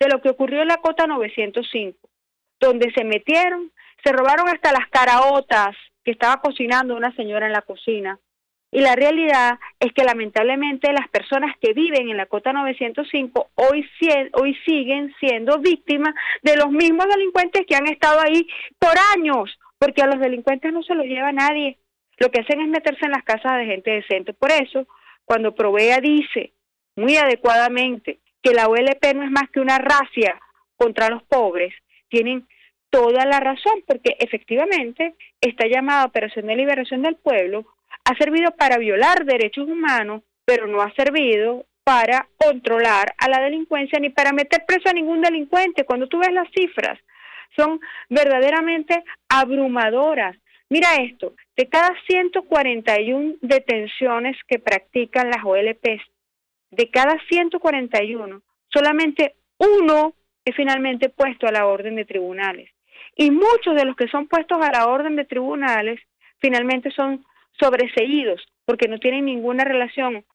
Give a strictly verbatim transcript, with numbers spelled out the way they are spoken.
lo que ocurrió en la Cota novecientos cinco, donde se metieron, se robaron hasta las caraotas que estaba cocinando una señora en la cocina. Y la realidad es que lamentablemente las personas que viven en la Cota novecientos cinco hoy, hoy siguen siendo víctimas de los mismos delincuentes que han estado ahí por años, porque a los delincuentes no se los lleva nadie. Lo que hacen es meterse en las casas de gente decente. Por eso, cuando Provea dice muy adecuadamente que la O L P no es más que una racia contra los pobres, tienen toda la razón, porque efectivamente esta llamada Operación de Liberación del Pueblo ha servido para violar derechos humanos, pero no ha servido para controlar a la delincuencia ni para meter preso a ningún delincuente. Cuando tú ves las cifras, son verdaderamente abrumadoras. Mira esto, de cada ciento cuarenta y una detenciones que practican las O L Ps, de cada ciento cuarenta y uno, solamente uno es finalmente puesto a la orden de tribunales. Y muchos de los que son puestos a la orden de tribunales finalmente son sobreseídos porque no tienen ninguna relación